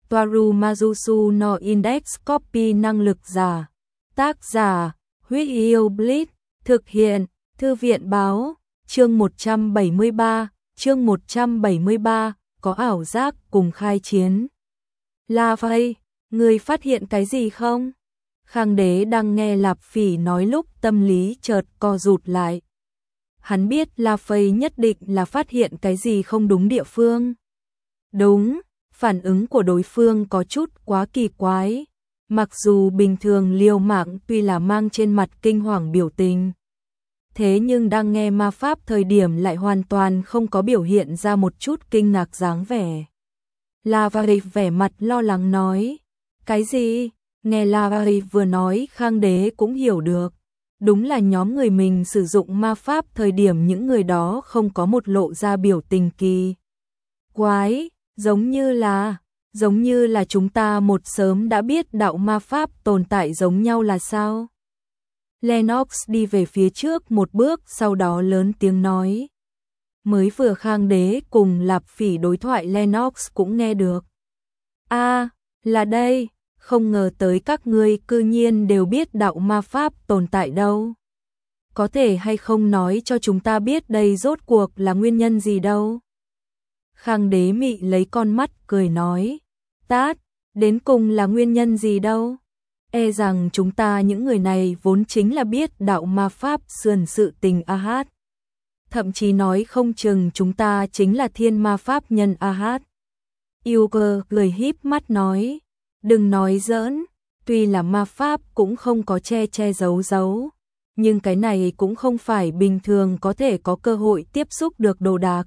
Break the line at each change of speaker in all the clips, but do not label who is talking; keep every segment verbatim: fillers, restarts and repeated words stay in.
Toaru Majusu no Index Copy năng lực giả. Tác giả, Huyết Yêu Blitz, thực hiện, Thư viện báo, chương một trăm bảy mươi ba, chương một trăm bảy mươi ba, có ảo giác cùng khai chiến. La Phây, người phát hiện cái gì không? Khang Đế đang nghe Lạp Phỉ nói lúc tâm lý chợt co rụt lại. Hắn biết La Phây nhất định là phát hiện cái gì không đúng địa phương. Đúng, phản ứng của đối phương có chút quá kỳ quái. Mặc dù bình thường liều mạng tuy là mang trên mặt kinh hoàng biểu tình, thế nhưng đang nghe ma pháp thời điểm lại hoàn toàn không có biểu hiện ra một chút kinh ngạc dáng vẻ. La Varif vẻ mặt lo lắng nói, cái gì? Nghe La Varif vừa nói Khang Đế cũng hiểu được. Đúng là nhóm người mình sử dụng ma pháp thời điểm những người đó không có một lộ ra biểu tình kỳ quái, giống như là, giống như là chúng ta một sớm đã biết đạo ma pháp tồn tại giống nhau là sao? Lennox đi về phía trước một bước sau đó lớn tiếng nói. Mới vừa Khang Đế cùng Lạp Phỉ đối thoại Lennox cũng nghe được. A, à, là đây, không ngờ tới các ngươi cư nhiên đều biết đạo ma pháp tồn tại đâu. Có thể hay không nói cho chúng ta biết đây rốt cuộc là nguyên nhân gì đâu? Khang Đế mị lấy con mắt cười nói. Tát, đến cùng là nguyên nhân gì đâu? E rằng chúng ta những người này vốn chính là biết đạo ma pháp sườn sự tình a hát. Thậm chí nói không chừng chúng ta chính là thiên ma pháp nhân a hát. Ilger cười híp mắt nói. Đừng nói giỡn, tuy là ma pháp cũng không có che che giấu giấu. Nhưng cái này cũng không phải bình thường có thể có cơ hội tiếp xúc được đồ đạc.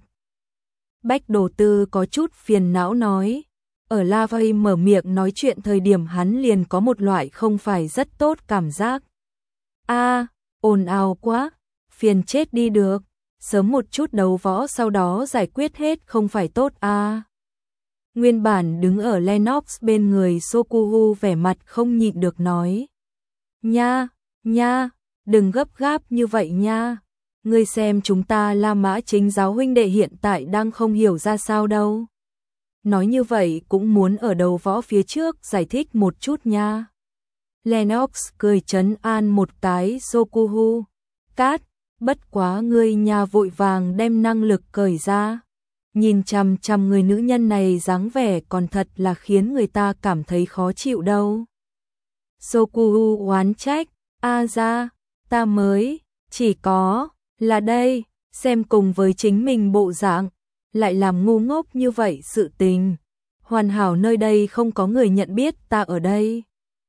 Bách Đồ Tư có chút phiền não nói. Ở La Vây mở miệng nói chuyện thời điểm hắn liền có một loại không phải rất tốt cảm giác. A, à, ồn ào quá, phiền chết đi được, sớm một chút đấu võ sau đó giải quyết hết không phải tốt a. À. Nguyên bản đứng ở Lennox bên người Sokuhu vẻ mặt không nhịn được nói. Nha, nha, đừng gấp gáp như vậy nha. Ngươi xem chúng ta La Mã Chính giáo huynh đệ hiện tại đang không hiểu ra sao đâu. Nói như vậy cũng muốn ở đầu võ phía trước giải thích một chút nha. Lennox cười trấn an một cái Sokuhu. Cát, bất quá ngươi nhà vội vàng đem năng lực cởi ra. Nhìn chằm chằm người nữ nhân này dáng vẻ còn thật là khiến người ta cảm thấy khó chịu đâu. Sokuhu oán trách, a ra, ta mới, chỉ có, là đây, xem cùng với chính mình bộ dạng, lại làm ngu ngốc như vậy sự tình. Hoàn hảo nơi đây không có người nhận biết ta ở đây.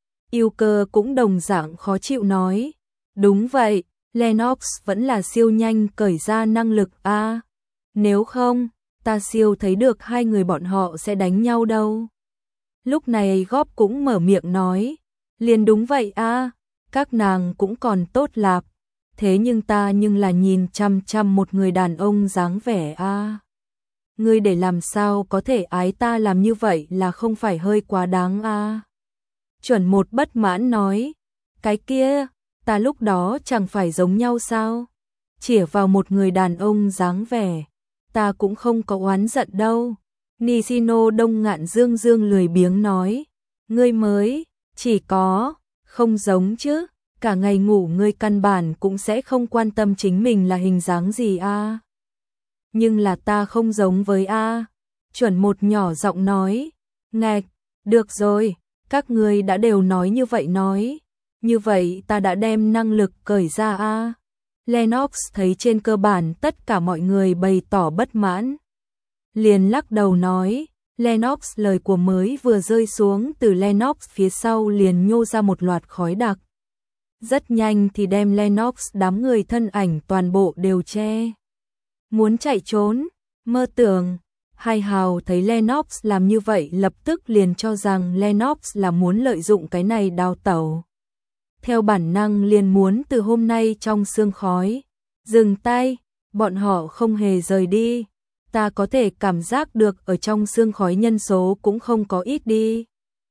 Ilker cũng đồng dạng khó chịu nói. Đúng vậy, Lennox vẫn là siêu nhanh cởi ra năng lực a. Nếu không, ta siêu thấy được hai người bọn họ sẽ đánh nhau đâu. Lúc này Góp cũng mở miệng nói. Liền đúng vậy a, các nàng cũng còn tốt lạp. Thế nhưng ta nhưng là nhìn chăm chăm một người đàn ông dáng vẻ a. Ngươi để làm sao có thể ái ta làm như vậy là không phải hơi quá đáng a. Chuẩn một bất mãn nói. Cái kia, ta lúc đó chẳng phải giống nhau sao? Chỉa vào một người đàn ông dáng vẻ. Ta cũng không có oán giận đâu. Nishino Đông Ngạn Dương Dương lười biếng nói. Ngươi mới, chỉ có, không giống chứ. Cả ngày ngủ ngươi căn bản cũng sẽ không quan tâm chính mình là hình dáng gì a. Nhưng là ta không giống với a. Chuẩn một nhỏ giọng nói. Ngạch, được rồi, các ngươi đã đều nói như vậy nói. Như vậy ta đã đem năng lực cởi ra a. Lennox thấy trên cơ bản tất cả mọi người bày tỏ bất mãn. Liền lắc đầu nói. Lennox lời của mới vừa rơi xuống từ Lennox phía sau liền nhô ra một loạt khói đặc. Rất nhanh thì đem Lennox đám người thân ảnh toàn bộ đều che. Muốn chạy trốn, mơ tưởng. Hai hào thấy Lennox làm như vậy lập tức liền cho rằng Lennox là muốn lợi dụng cái này đào tẩu. Theo bản năng liền muốn từ hôm nay trong sương khói. Dừng tay, bọn họ không hề rời đi. Ta có thể cảm giác được ở trong sương khói nhân số cũng không có ít đi.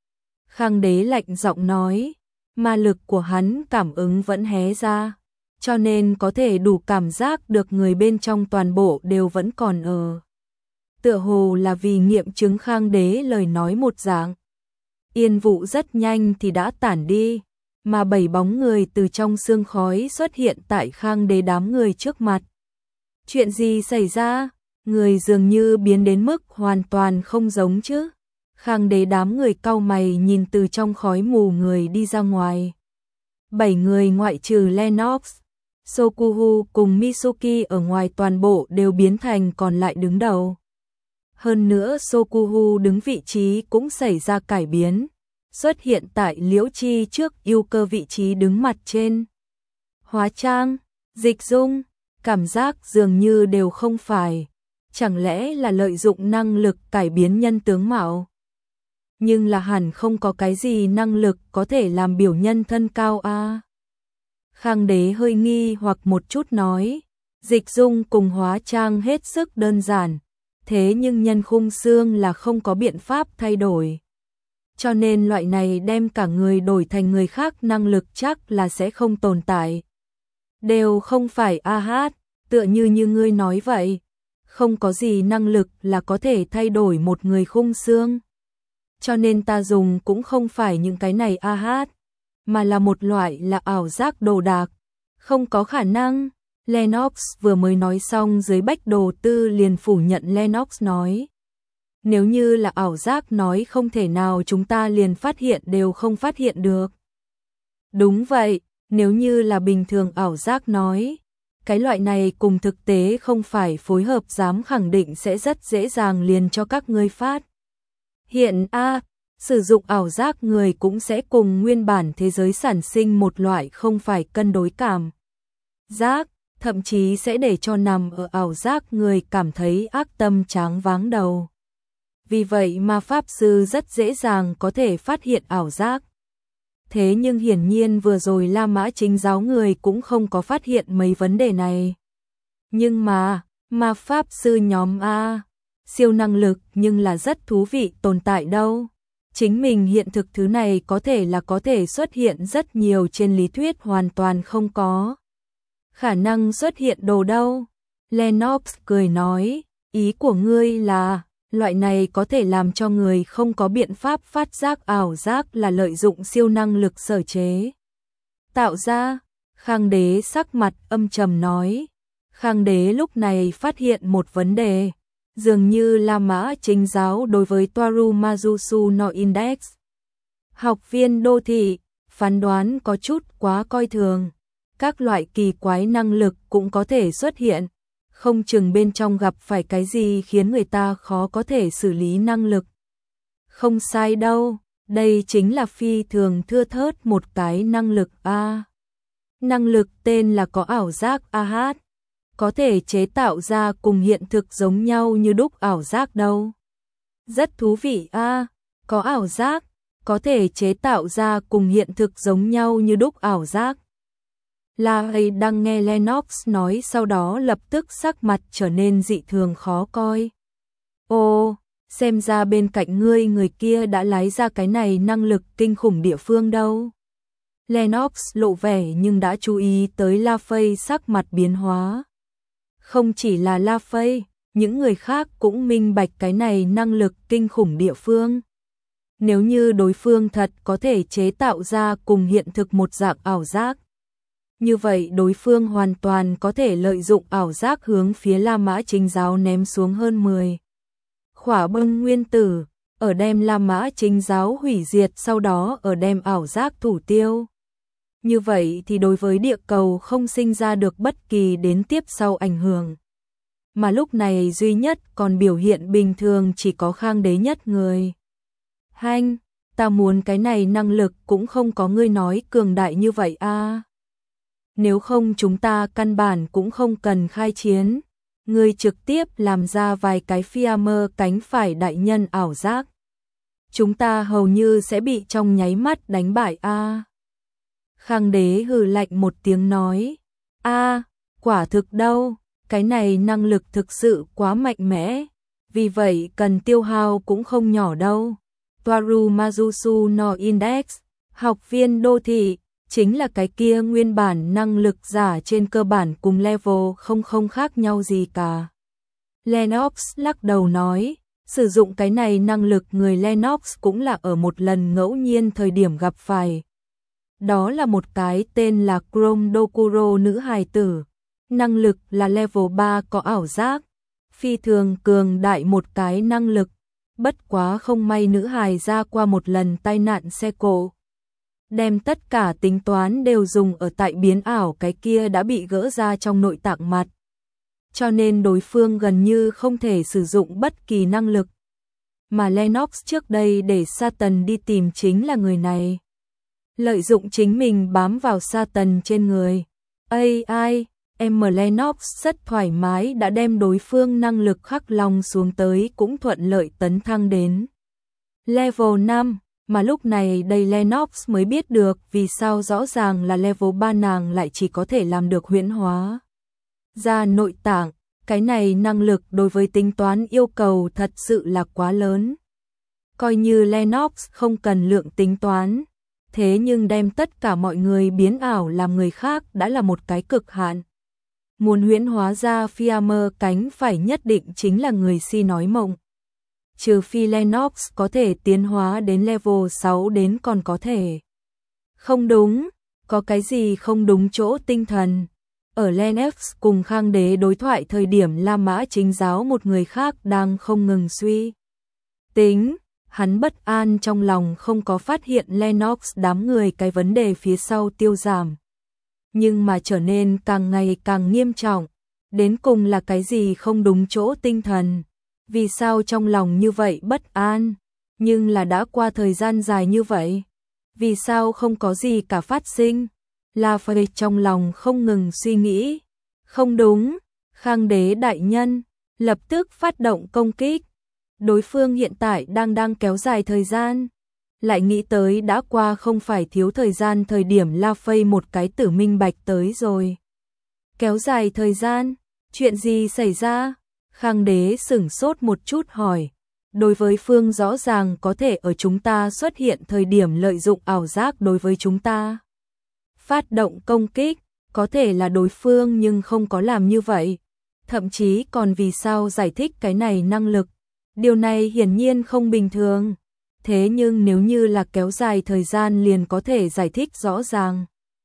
Khang Đế lạnh giọng nói. Ma lực của hắn cảm ứng vẫn hé ra, cho nên có thể đủ cảm giác được người bên trong toàn bộ đều vẫn còn ở. tựa hồ là vì nghiệm chứng Khang Đế lời nói một dạng. Yên vụ rất nhanh thì đã tản đi, mà bảy bóng người từ trong sương khói xuất hiện tại Khang Đế đám người trước mặt. Chuyện gì xảy ra? Người dường như biến đến mức hoàn toàn không giống chứ. Khang Đế đám người cau mày nhìn từ trong khói mù người đi ra ngoài. Bảy người ngoại trừ Lennox, Sokuhu cùng Misuki ở ngoài toàn bộ đều biến thành còn lại đứng đầu. Hơn nữa Sokuhu đứng vị trí cũng xảy ra cải biến, xuất hiện tại Liễu Chi trước yêu cơ vị trí đứng mặt trên. Hóa trang, dịch dung, cảm giác dường như đều không phải, chẳng lẽ là lợi dụng năng lực cải biến nhân tướng mạo? Nhưng là hẳn không có cái gì năng lực có thể làm biểu nhân thân cao a. À? Khang Đế hơi nghi hoặc một chút nói, dịch dung cùng hóa trang hết sức đơn giản, thế nhưng nhân khung xương là không có biện pháp thay đổi. Cho nên loại này đem cả người đổi thành người khác năng lực chắc là sẽ không tồn tại. Đều không phải a hát, tựa như như ngươi nói vậy, không có gì năng lực là có thể thay đổi một người khung xương. Cho nên ta dùng cũng không phải những cái này a hát, mà là một loại là ảo giác đồ đạc, không có khả năng. Lennox vừa mới nói xong dưới bách đồ tư liền phủ nhận Lennox nói. Nếu như là ảo giác nói không thể nào chúng ta liền phát hiện đều không phát hiện được. Đúng vậy, nếu như là bình thường ảo giác nói, cái loại này cùng thực tế không phải phối hợp dám khẳng định sẽ rất dễ dàng liền cho các ngươi phát. Hiện a, sử dụng ảo giác người cũng sẽ cùng nguyên bản thế giới sản sinh một loại không phải cân đối cảm giác, thậm chí sẽ để cho nằm ở ảo giác người cảm thấy ác tâm tráng váng đầu. Vì vậy mà Pháp Sư rất dễ dàng có thể phát hiện ảo giác. Thế nhưng hiển nhiên vừa rồi La Mã Chính Giáo người cũng không có phát hiện mấy vấn đề này. Nhưng mà, mà Pháp Sư nhóm A, siêu năng lực nhưng là rất thú vị tồn tại đâu. Chính mình hiện thực thứ này có thể là có thể xuất hiện rất nhiều trên lý thuyết hoàn toàn không có. Khả năng xuất hiện đồ đâu. Lennox cười nói, ý của ngươi là, loại này có thể làm cho người không có biện pháp phát giác ảo giác là lợi dụng siêu năng lực sở chế. Tạo ra, Khang Đế sắc mặt âm trầm nói. Khang Đế lúc này phát hiện một vấn đề, dường như La Mã Chính Giáo đối với Toaru Majusu no Index. Học viên đô thị, phán đoán có chút quá coi thường. Các loại kỳ quái năng lực cũng có thể xuất hiện, không chừng bên trong gặp phải cái gì khiến người ta khó có thể xử lý năng lực. Không sai đâu, đây chính là phi thường thưa thớt một cái năng lực A. Năng lực tên là có ảo giác a hát, có thể chế tạo ra cùng hiện thực giống nhau như đúc ảo giác đâu. Rất thú vị A, có ảo giác, có thể chế tạo ra cùng hiện thực giống nhau như đúc ảo giác. La Hay đang nghe Lennox nói sau đó lập tức sắc mặt trở nên dị thường khó coi. Ồ, xem ra bên cạnh ngươi người kia đã lái ra cái này năng lực kinh khủng địa phương đâu. Lennox lộ vẻ nhưng đã chú ý tới La Fay sắc mặt biến hóa. Không chỉ là La Fay, những người khác cũng minh bạch cái này năng lực kinh khủng địa phương. Nếu như đối phương thật có thể chế tạo ra cùng hiện thực một dạng ảo giác, như vậy đối phương hoàn toàn có thể lợi dụng ảo giác hướng phía La Mã Chính Giáo ném xuống hơn mười khỏa bom nguyên tử, ở đem La Mã Chính Giáo hủy diệt sau đó ở đem ảo giác thủ tiêu. Như vậy thì đối với địa cầu không sinh ra được bất kỳ đến tiếp sau ảnh hưởng. Mà lúc này duy nhất còn biểu hiện bình thường chỉ có Khang Đế nhất người. Hanh, ta muốn cái này năng lực cũng không có ngươi nói cường đại như vậy a. Nếu không chúng ta căn bản cũng không cần khai chiến. Ngươi trực tiếp làm ra vài cái Fiamer cánh phải đại nhân ảo giác. Chúng ta hầu như sẽ bị trong nháy mắt đánh bại a. Khang Đế hừ lạnh một tiếng nói. A, quả thực đâu, cái này năng lực thực sự quá mạnh mẽ. Vì vậy cần tiêu hao cũng không nhỏ đâu. Toaru Majusu no Index, học viên đô thị, chính là cái kia nguyên bản năng lực giả trên cơ bản cùng level không không khác nhau gì cả. Lennox lắc đầu nói, sử dụng cái này năng lực người Lennox cũng là ở một lần ngẫu nhiên thời điểm gặp phải. Đó là một cái tên là Chrome Dokuro nữ hài tử. Năng lực là level ba có ảo giác. Phi thường cường đại một cái năng lực. Bất quá không may nữ hài ra qua một lần tai nạn xe cộ. Đem tất cả tính toán đều dùng ở tại biến ảo cái kia đã bị gỡ ra trong nội tạng mặt. Cho nên đối phương gần như không thể sử dụng bất kỳ năng lực. Mà Lennox trước đây để Satan đi tìm chính là người này. Lợi dụng chính mình bám vào Satan trên người. Ai ai, em Lennox rất thoải mái đã đem đối phương năng lực khắc long xuống tới cũng thuận lợi tấn thăng đến level năm. Mà lúc này đây Lennox mới biết được vì sao rõ ràng là level ba nàng lại chỉ có thể làm được huyễn hóa ra nội tạng. Cái này năng lực đối với tính toán yêu cầu thật sự là quá lớn. Coi như Lennox không cần lượng tính toán, thế nhưng đem tất cả mọi người biến ảo làm người khác đã là một cái cực hạn. Muốn huyễn hóa ra Fiammer cánh phải nhất định chính là người si nói mộng. Trừ phi Lennox có thể tiến hóa đến level sáu đến còn có thể. Không đúng, có cái gì không đúng chỗ tinh thần. Ở Lennox cùng Khang Đế đối thoại thời điểm La Mã Chính Giáo một người khác đang không ngừng suy tính, hắn bất an trong lòng không có phát hiện Lennox đám người cái vấn đề phía sau tiêu giảm. Nhưng mà trở nên càng ngày càng nghiêm trọng, đến cùng là cái gì không đúng chỗ tinh thần, vì sao trong lòng như vậy bất an, nhưng là đã qua thời gian dài như vậy, vì sao không có gì cả phát sinh. La Phây trong lòng không ngừng suy nghĩ, không đúng, Khang Đế đại nhân, lập tức phát động công kích. Đối phương hiện tại đang đang kéo dài thời gian, lại nghĩ tới đã qua không phải thiếu thời gian thời điểm La Phây một cái tử minh bạch tới rồi. Kéo dài thời gian, chuyện gì xảy ra? Khang Đế sửng sốt một chút hỏi, đối với phương rõ ràng có thể ở chúng ta xuất hiện thời điểm lợi dụng ảo giác đối với chúng ta. Phát động công kích, có thể là đối phương nhưng không có làm như vậy. Thậm chí còn vì sao giải thích cái này năng lực. Điều này hiển nhiên không bình thường. Thế nhưng nếu như là kéo dài thời gian liền có thể giải thích rõ ràng.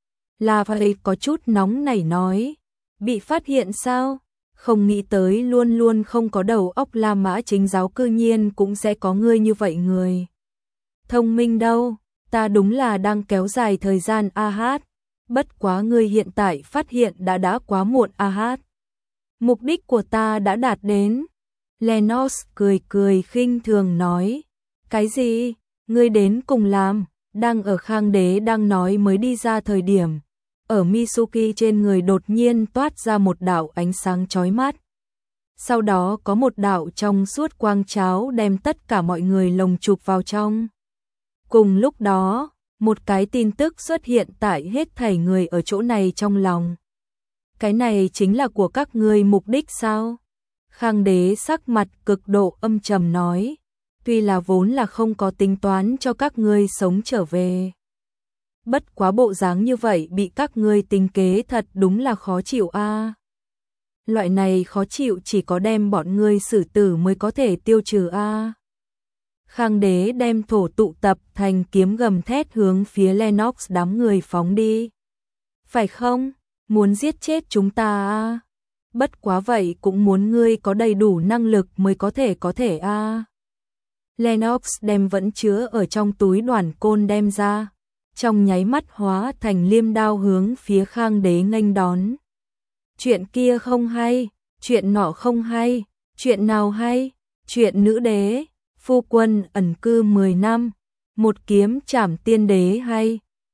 La Phây có chút nóng nảy nói. Bị phát hiện sao? Không nghĩ tới luôn luôn không có đầu óc La Mã Chính Giáo cư nhiên cũng sẽ có người như vậy người. Thông minh đâu, ta đúng là đang kéo dài thời gian a hát. Bất quá ngươi hiện tại phát hiện đã đã quá muộn a hát. Mục đích của ta đã đạt đến. Lennox cười cười khinh thường nói. Cái gì? Ngươi đến cùng làm? Đang ở Khang Đế đang nói mới đi ra thời điểm. Ở Mitsuki trên người đột nhiên toát ra một đạo ánh sáng chói mắt. Sau đó có một đạo trong suốt quang cháo đem tất cả mọi người lồng chụp vào trong. Cùng lúc đó, một cái tin tức xuất hiện tại hết thảy người ở chỗ này trong lòng. Cái này chính là của các ngươi mục đích sao? Khang Đế sắc mặt cực độ âm trầm nói, tuy là vốn là không có tính toán cho các ngươi sống trở về. Bất quá bộ dáng như vậy bị các ngươi tính kế thật đúng là khó chịu a. À. Loại này khó chịu chỉ có đem bọn ngươi xử tử mới có thể tiêu trừ a. À. Khang Đế đem thổ tụ tập thành kiếm gầm thét hướng phía Lennox đám người phóng đi. Phải không? Muốn giết chết chúng ta à? Bất quá vậy cũng muốn ngươi có đầy đủ năng lực mới có thể có thể a. À. Lennox đem vẫn chứa ở trong túi đoàn côn đem ra, trong nháy mắt hóa thành liêm đao hướng phía Khang Đế nghênh đón. Chuyện kia không hay, chuyện nọ không hay, chuyện nào hay, chuyện nữ đế, phu quân ẩn cư mười năm, một kiếm chảm tiên đế hay,